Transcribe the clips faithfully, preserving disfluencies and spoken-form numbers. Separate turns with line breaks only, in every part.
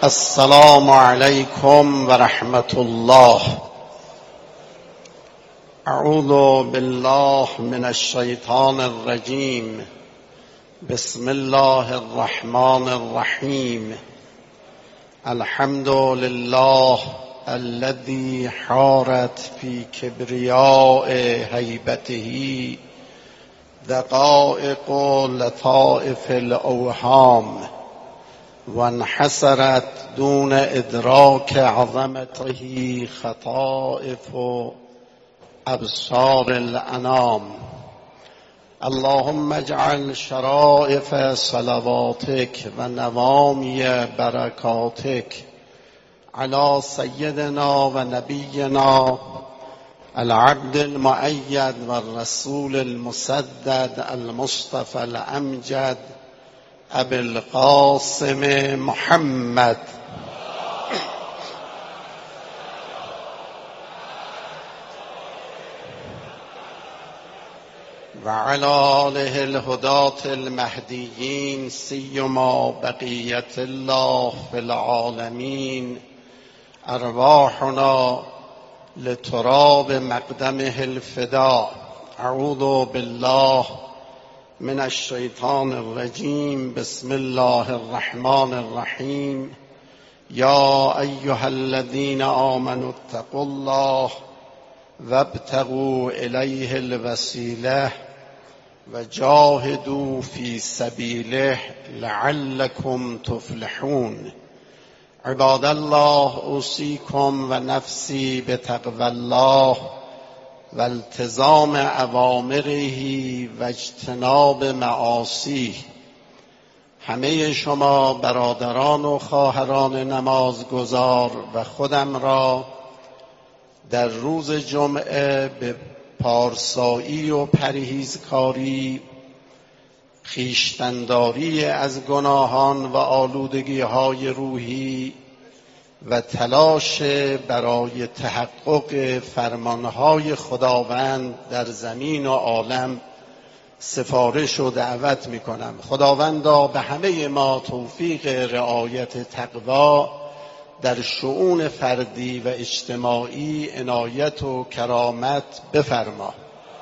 السلام علیکم و رحمت الله. اعوذ بالله من الشیطان الرجیم. بسم الله الرحمن الرحیم. الحمد لله الذي حارت في كبرياء هيبته دقائق لطائف الأوهام وانحسرت دون إدراك عظمته خطائف أبصار الأنام. اللهم اجعل شرائف صلواتك ونوامي بركاتك على سيدنا ونبينا العبد المؤيد والرسول المسدد المصطفى الأمجد أبي القاسم محمد وعلى آله الهداة المهديين سيما بقية الله في العالمين. أرواحنا لتراب مقدمه الفداء. أعوذ بالله من الشيطان الرجيم. بسم الله الرحمن الرحيم. يا أيها الذين آمنوا اتقوا الله وابتغوا إليه الوسيلة وجاهدوا في سبيله لعلكم تفلحون. عباد الله، أوصيكم ونفسي بتقوى الله و التزام اوامره و اجتناب معاصیه. همه شما برادران و خواهران نمازگزار و خودم را در روز جمعه به پارسایی و پرهیزکاری، خویشتن‌داری از گناهان و آلودگی‌های روحی و تلاش برای تحقق فرمانهای خداوند در زمین و عالم سفارش و دعوت می کنم. خداوندا به همه ما توفیق رعایت تقوا در شؤون فردی و اجتماعی عنایت و کرامت بفرما.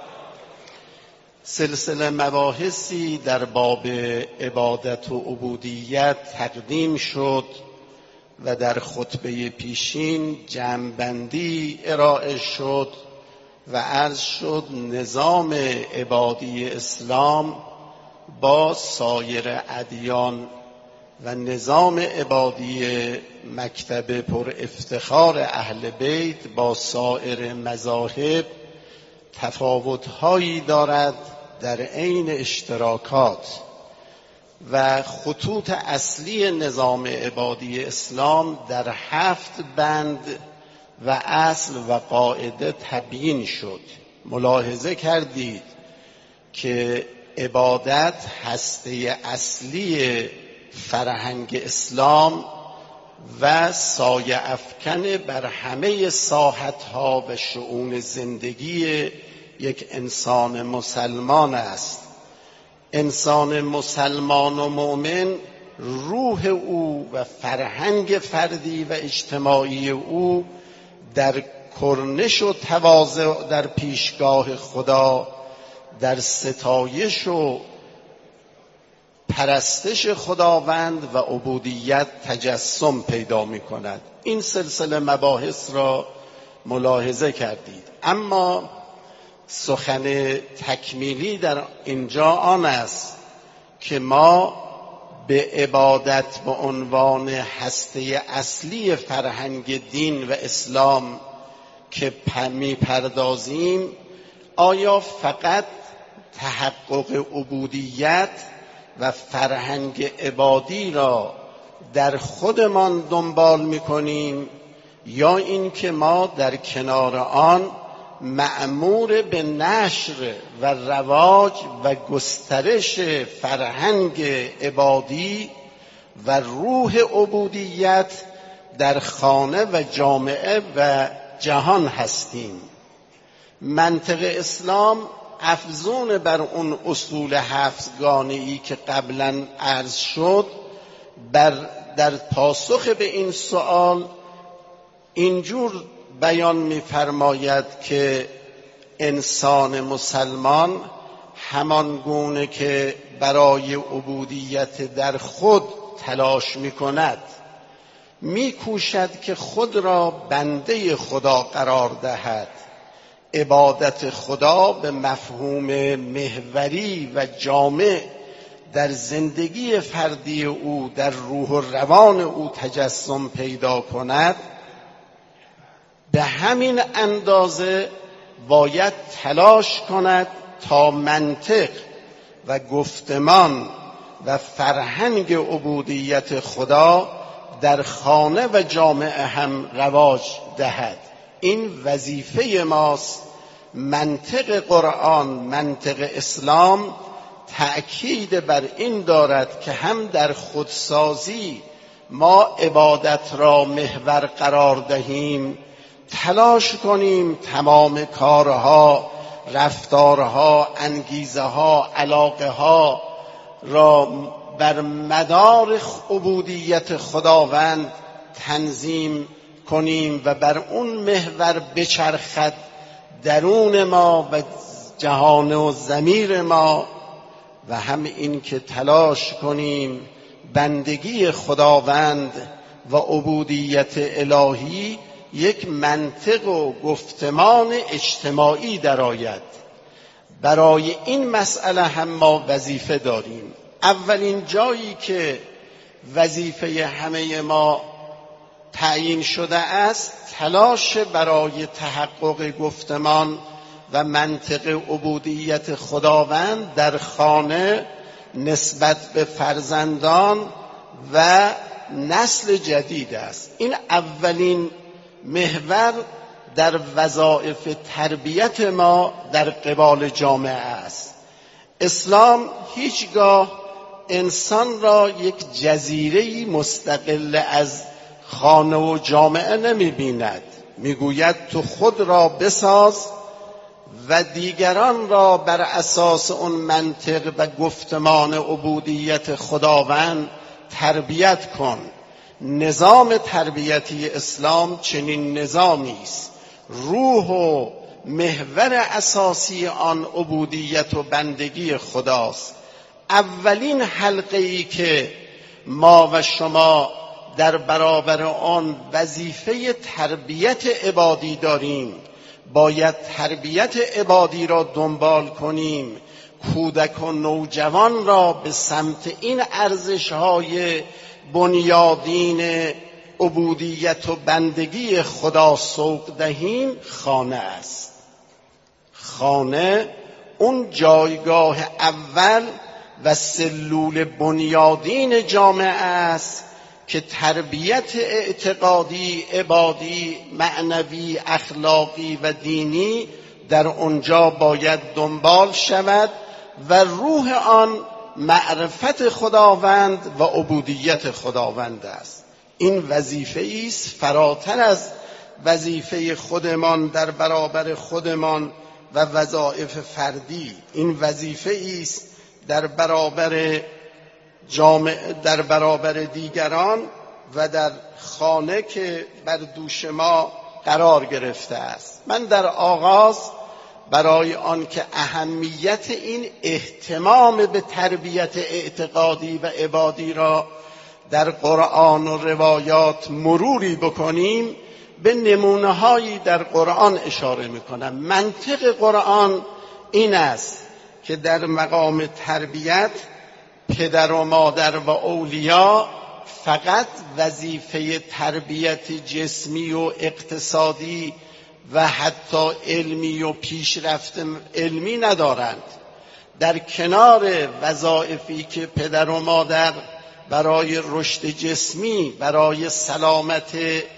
سلسله مباحثی در باب عبادت و عبودیت تقدیم شد و در خطبه پیشین جمع‌بندی ارائه شد و عرض شد نظام عبادی اسلام با سایر ادیان و نظام عبادی مکتب پر افتخار اهل بیت با سایر مذاهب تفاوت‌هایی دارد در عین اشتراکات و خطوط اصلی نظام عبادی اسلام در هفت بند و اصل و قاعده تبیین شد. ملاحظه کردید که عبادت هسته اصلی فرهنگ اسلام و سایه افکن بر همه ساحت‌ها و شؤون زندگی یک انسان مسلمان است. انسان مسلمان و مؤمن روح او و فرهنگ فردی و اجتماعی او در کرنش و تواضع در پیشگاه خدا، در ستایش و پرستش خداوند و عبودیت تجسم پیدا می کند. این سلسله مباحث را ملاحظه کردید. اما سخن تکمیلی در اینجا آن است که ما به عبادت به عنوان هسته اصلی فرهنگ دین و اسلام که می پردازیم، آیا فقط تحقق عبودیت و فرهنگ عبادی را در خودمان دنبال می کنیم یا اینکه ما در کنار آن مأمور به نشر و رواج و گسترش فرهنگ عبادی و روح عبودیت در خانه و جامعه و جهان هستیم. منطق اسلام افزون بر اون اصول هفتگانه‌ای که قبلا عرض شد، بر در پاسخ به این سوال اینجور بیان می‌فرماید که انسان مسلمان همان گونه که برای عبودیت در خود تلاش می‌کند، می‌کوشد که خود را بنده خدا قرار دهد. عبادت خدا به مفهوم محوری و جامع در زندگی فردی او، در روح و روان او تجسم پیدا کند، به همین اندازه باید تلاش کند تا منطق و گفتمان و فرهنگ عبودیت خدا در خانه و جامعه هم رواج دهد. این وظیفه ماست. منطق قرآن، منطق اسلام تأکید بر این دارد که هم در خودسازی ما عبادت را محور قرار دهیم، تلاش کنیم تمام کارها، رفتارها، انگیزه ها، علاقه ها را بر مدار عبودیت خداوند تنظیم کنیم و بر اون محور بچرخد درون ما و جهان و ضمیر ما، و هم این که تلاش کنیم بندگی خداوند و عبودیت الهی یک منطق و گفتمان اجتماعی درآید. برای این مسئله هم ما وظیفه داریم. اولین جایی که وظیفه همه ما تعیین شده است، تلاش برای تحقق گفتمان و منطق عبودیت خداوند در خانه نسبت به فرزندان و نسل جدید است. این اولین محور در وظایف تربیت ما در قبال جامعه است. اسلام هیچگاه انسان را یک جزیره‌ای مستقل از خانه و جامعه نمی بیند. می گوید تو خود را بساز و دیگران را بر اساس اون منطق و گفتمان عبودیت خداوند تربیت کن. نظام تربیتی اسلام چنین نظامی است. روح و محور اساسی آن عبودیت و بندگی خداست. اولین حلقه ای که ما و شما در برابر آن وظیفه تربیت عبادی داریم، باید تربیت عبادی را دنبال کنیم، کودک و نوجوان را به سمت این ارزش‌های بنیادین عبودیت و بندگی خدا سوق دهیم. خانه است. خانه اون جایگاه اول و سلول بنیادین جامعه است که تربیت اعتقادی، عبادی، معنوی، اخلاقی و دینی در اونجا باید دنبال شود و روح آن معرفت خداوند و عبودیت خداوند است. این وظیفه است فراتر از وظیفه خودمان در برابر خودمان و وظایف فردی. این وظیفه است در برابر جامعه، در برابر دیگران و در خانه که بر دوش ما قرار گرفته است. من در آغاز برای آن که اهمیت این اهتمام به تربیت اعتقادی و عبادی را در قرآن و روایات مروری بکنیم، به نمونه‌هایی در قرآن اشاره می‌کنم. منطق قرآن این است که در مقام تربیت پدر و مادر و اولیا فقط وظیفه تربیت جسمی و اقتصادی و حتی علمی و پیشرفت علمی ندارند. در کنار وظایفی که پدر و مادر برای رشد جسمی، برای سلامت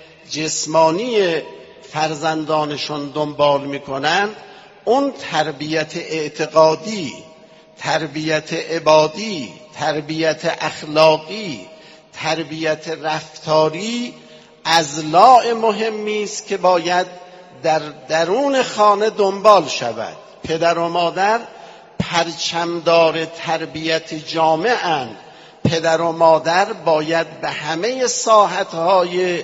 جسمانی فرزندانشون دنبال میکنند، اون تربیت اعتقادی، تربیت عبادی، تربیت اخلاقی، تربیت رفتاری اضلاع مهمی است که باید در درون خانه دنبال شود. پدر و مادر پرچمدار تربیت جامعه‌اند پدر و مادر باید به همه ساحت‌های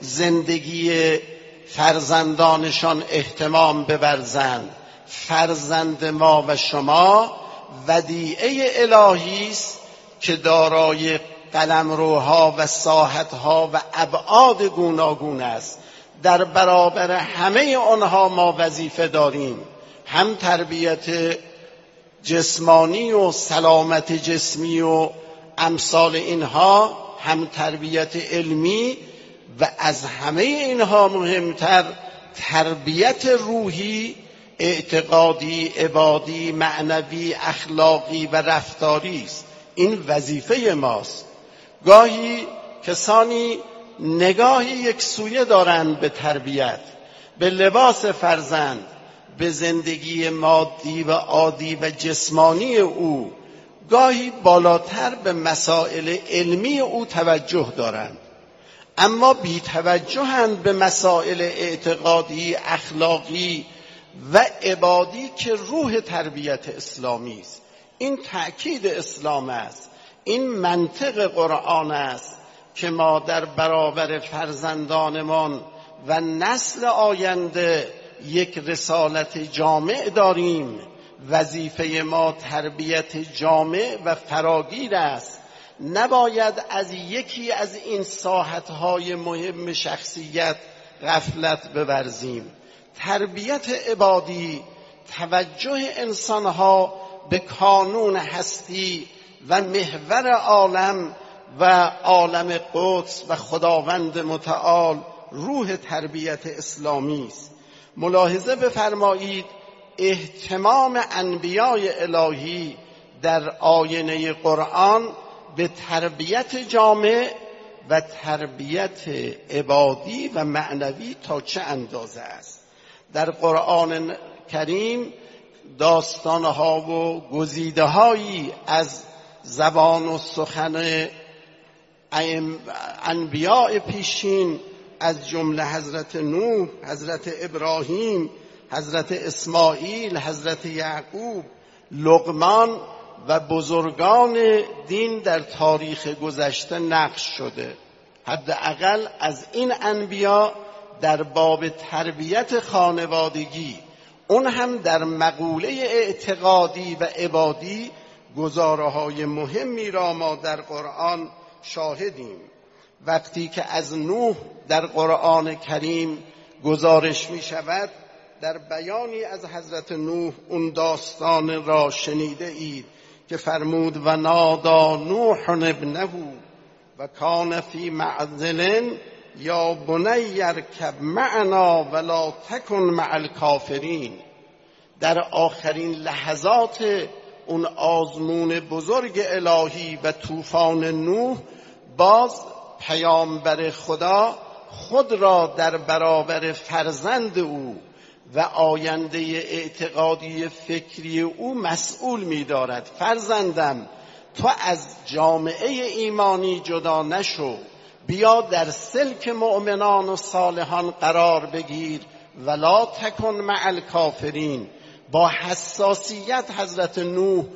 زندگی فرزندانشان اهتمام بورزند. فرزند ما و شما ودیعه الهی است که دارای قلمروها و ساحت‌ها و ابعاد گوناگون است. در برابر همه آنها ما وظیفه داریم، هم تربیت جسمانی و سلامت جسمی و امثال اینها، هم تربیت علمی و از همه اینها مهمتر تربیت روحی، اعتقادی، عبادی، معنوی، اخلاقی و رفتاری است. این وظیفه ماست. گاهی کسانی نگاهی یکسویه دارند به تربیت، به لباس فرزند، به زندگی مادی و عادی و جسمانی او. گاهی بالاتر به مسائل علمی او توجه دارند، اما بی توجهند به مسائل اعتقادی، اخلاقی و عبادی که روح تربیت اسلامی است. این تأکید اسلام است، این منطق قرآن است که ما در برابر فرزندانمان و نسل آینده یک رسالت جامع داریم. وظیفه ما تربیت جامع و فراگیر است. نباید از یکی از این ساحت‌های مهم شخصیت غفلت بورزیم. تربیت عبادی، توجه انسانها به کانون هستی و محور عالم و عالم قدس و خداوند متعال، روح تربیت اسلامی است. ملاحظه بفرمایید اهتمام انبیای الهی در آینه قرآن به تربیت جامع و تربیت عبادی و معنوی تا چه اندازه است. در قرآن کریم داستانها و گزیده‌هایی از زبان و سخن انبیاء پیشین، از جمله حضرت نوح، حضرت ابراهیم، حضرت اسماعیل، حضرت یعقوب، لقمان و بزرگان دین در تاریخ گذشته نقش شده. حداقل از این انبیا در باب تربیت خانوادگی، اون هم در مقوله اعتقادی و عبادی، گزاره‌های مهمی را ما در قرآن شاهدیم. وقتی که از نوح در قرآن کریم گزارش می شود، در بیانی از حضرت نوح اون داستان را شنیده اید که فرمود و نادا نوح ابنه و کان فی معزل یا بنی ارکب معنا ولا تکن مع الکافرین. در آخرین لحظات اون آزمون بزرگ الهی و طوفان نوح، باز پیامبر خدا خود را در برابر فرزند او و آینده اعتقادی فکری او مسئول می دارد. فرزندم، تو از جامعه ایمانی جدا نشو، بیا در سلک مؤمنان و صالحان قرار بگیر، ولا تکن مع الکافرین. با حساسیت حضرت نوح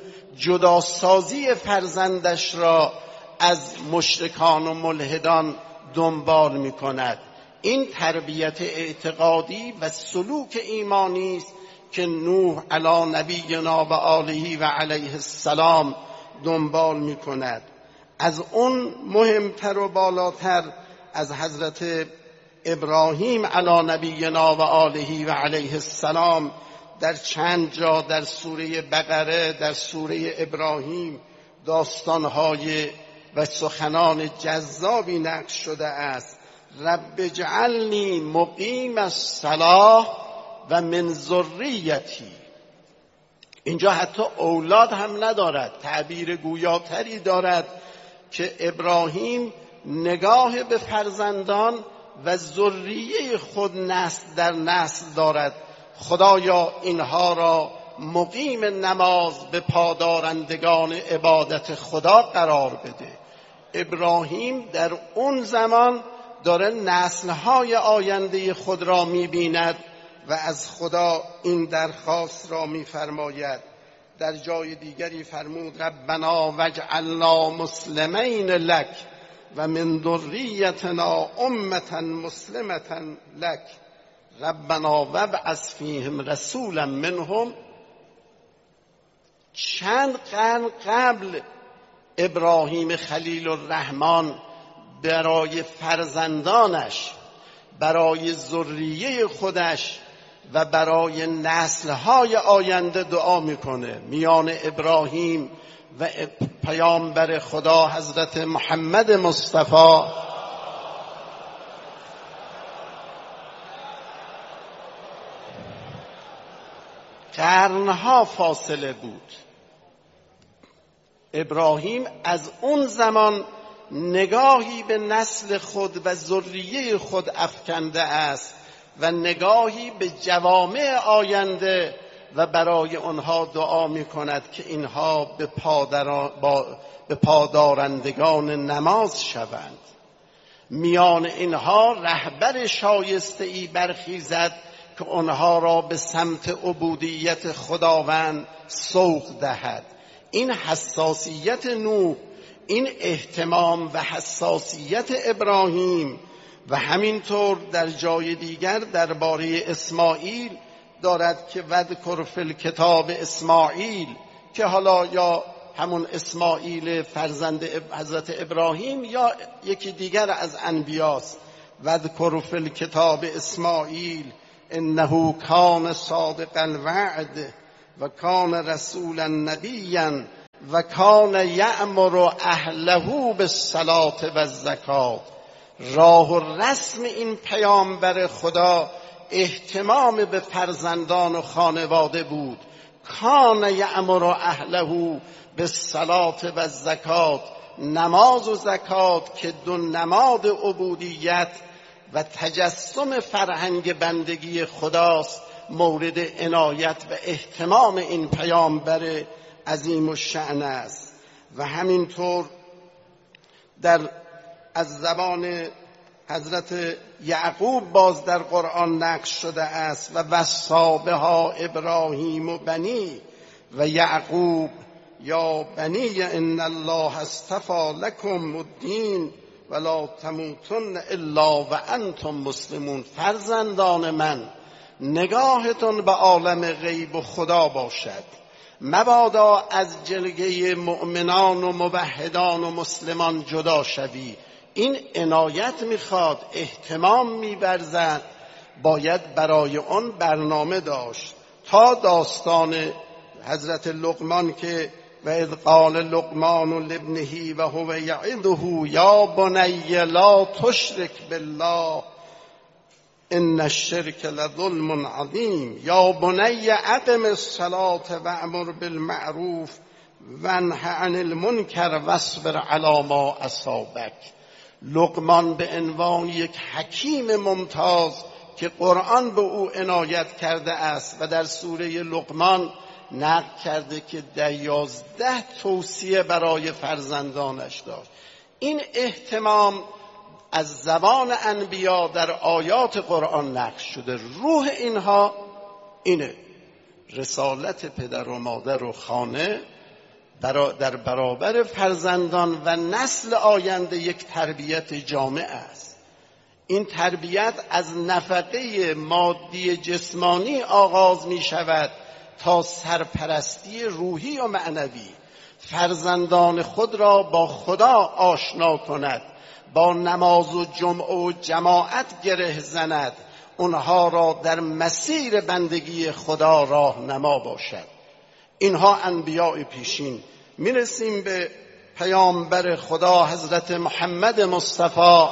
جداسازی فرزندش را از مشرکان و ملحدان دنبال می کند. این تربیت اعتقادی و سلوک ایمانی است که نوح علی نبینا و آله و علیه السلام دنبال می کند. از اون مهمتر و بالاتر از حضرت ابراهیم علی نبینا و آله و علیه السلام در چند جا در سوره بقره، در سوره ابراهیم داستانهای و سخنان جذابی نقش شده است. رب اجعلنی مقیم الصلاة و من ذریتی. اینجا حتی اولاد هم ندارد، تعبیر گویاتری دارد که ابراهیم نگاه به فرزندان و ذریه خود نسل در نسل دارد. خدایا اینها را مقیم نماز به پادارندگان عبادت خدا قرار بده. ابراهیم در اون زمان داره نسل‌های آینده خود را می‌بیند و از خدا این درخواست را می‌فرماید. در جای دیگری فرمود ربنا وجعلنا مسلمین لک و من ذریتنا امة مسلمة لک ربنا وابعث فیهم رسولا منهم. چند قرن قبل ابراهیم خلیل الرحمن برای فرزندانش، برای ذریه خودش و برای نسل‌های آینده دعا میکنه. میان ابراهیم و پیامبر خدا حضرت محمد مصطفی قرنها فاصله بود. ابراهیم از اون زمان نگاهی به نسل خود و ذریه خود افکنده است و نگاهی به جوامع آینده و برای آنها دعا می کند که اینها به, با... به پادارندگان نماز شوند. میان اینها رهبر شایسته ای برخیزد که آنها را به سمت عبودیت خداوند سوق دهد. این حساسیت نوح، این اهتمام و حساسیت ابراهیم و همینطور در جای دیگر درباره اسماعیل دارد که وذکر فی الکتاب اسماعیل، که حالا یا همون اسماعیل فرزند حضرت ابراهیم یا یکی دیگر از انبیاست. وذکر فی الکتاب اسماعیل انه کان صادق الوعد و کان رسولا نبیا و کان یأمر اهله بالصلاة و الزکات. راه و رسم این پیامبر خدا اهتمام به فرزندان و خانواده بود. کان یأمر اهله بالصلاة و الزکات، نماز و زکات که دو نماد عبودیت و تجسم فرهنگ بندگی خداست، مورد عنایت و اهتمام این پیامبر عظیم الشأن است. و همینطور در از زبان حضرت یعقوب باز در قرآن نقش شده است و وصی بها ابراهیم و بنی و یعقوب یا بنی ان الله اصطفی لکم الدین ولا تموتن الا و انتم مسلمون. فرزندان من، نگاهتون به عالم غیب و خدا باشد، مبادا از جلگه مؤمنان و موحدان و مسلمان جدا شوی. این عنایت میخواد، اهتمام می‌ورزد، باید برای آن برنامه داشت. تا داستان حضرت لقمان که و اذ قال لقمان لابنه و هو یعظه یا بنی لا تشرک بالله ان الشرک لظلم عظیم یا بنی اقم الصلاة وامر بالمعروف وانه عن المنکر واصبر علی ما اصابک. لقمان به عنوان یک حکیم ممتاز که قرآن به او عنایت کرده است و در سوره لقمان نقل کرده که در یازده توصیه برای فرزندانش داشت. این اهتمام از زبان انبیا در آیات قرآن نقش شده. روح اینها اینه: رسالت پدر و مادر و خانه در برابر فرزندان و نسل آینده یک تربیت جامع است. این تربیت از نفقه مادی جسمانی آغاز می شود تا سرپرستی روحی و معنوی. فرزندان خود را با خدا آشنا کند، با نماز و جمعه و جماعت گره زند، اونها را در مسیر بندگی خدا راهنما باشد. اینها انبیاء پیشین. میرسیم به پیامبر خدا حضرت محمد مصطفی.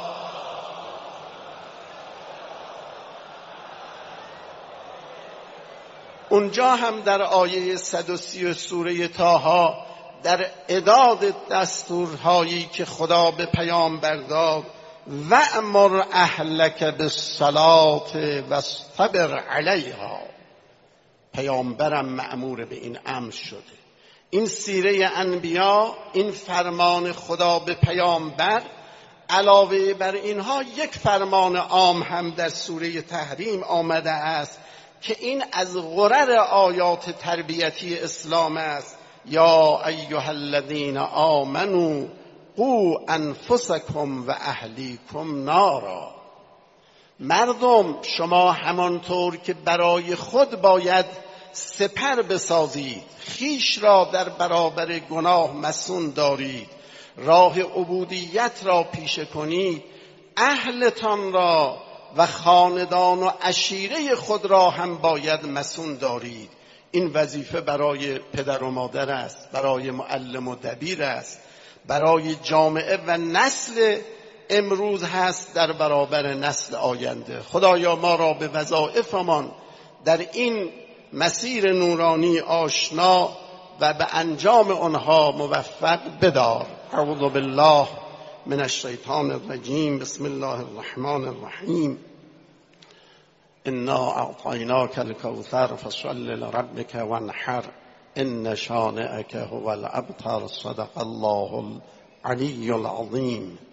اونجا هم در آیه صد و سی سوره طه در اعداد دستورهایی که خدا به پیامبر داد وأمر اهلک بالصلاة واصطبر علیها، پیامبرم مأمور به این امر شده. این سیره انبیا، این فرمان خدا به پیامبر، علاوه بر اینها یک فرمان عام هم در سوره تحریم آمده است که این از غرر آیات تربیتی اسلام است. یا ایها الذین آمنوا قوا انفسکم و اهلیکم نارا. مردم شما همانطور که برای خود باید سپر بسازید، خیش را در برابر گناه مصون دارید، راه عبودیت را پیشه کنید، اهلتان را و خاندان و عشیره خود را هم باید مصون دارید. این وظیفه برای پدر و مادر است، برای معلم و دبیر است، برای جامعه و نسل امروز هست در برابر نسل آینده. خدایا ما را به وظایفمان در این مسیر نورانی آشنا و به انجام آنها موفق بدار. اعوذ بالله من الشیطان الرجیم. بسم الله الرحمن الرحیم. انا اعطیناک الکوثر فصل لربک وانحر ان شانئک هو الابتر. صدق الله العلی العظیم.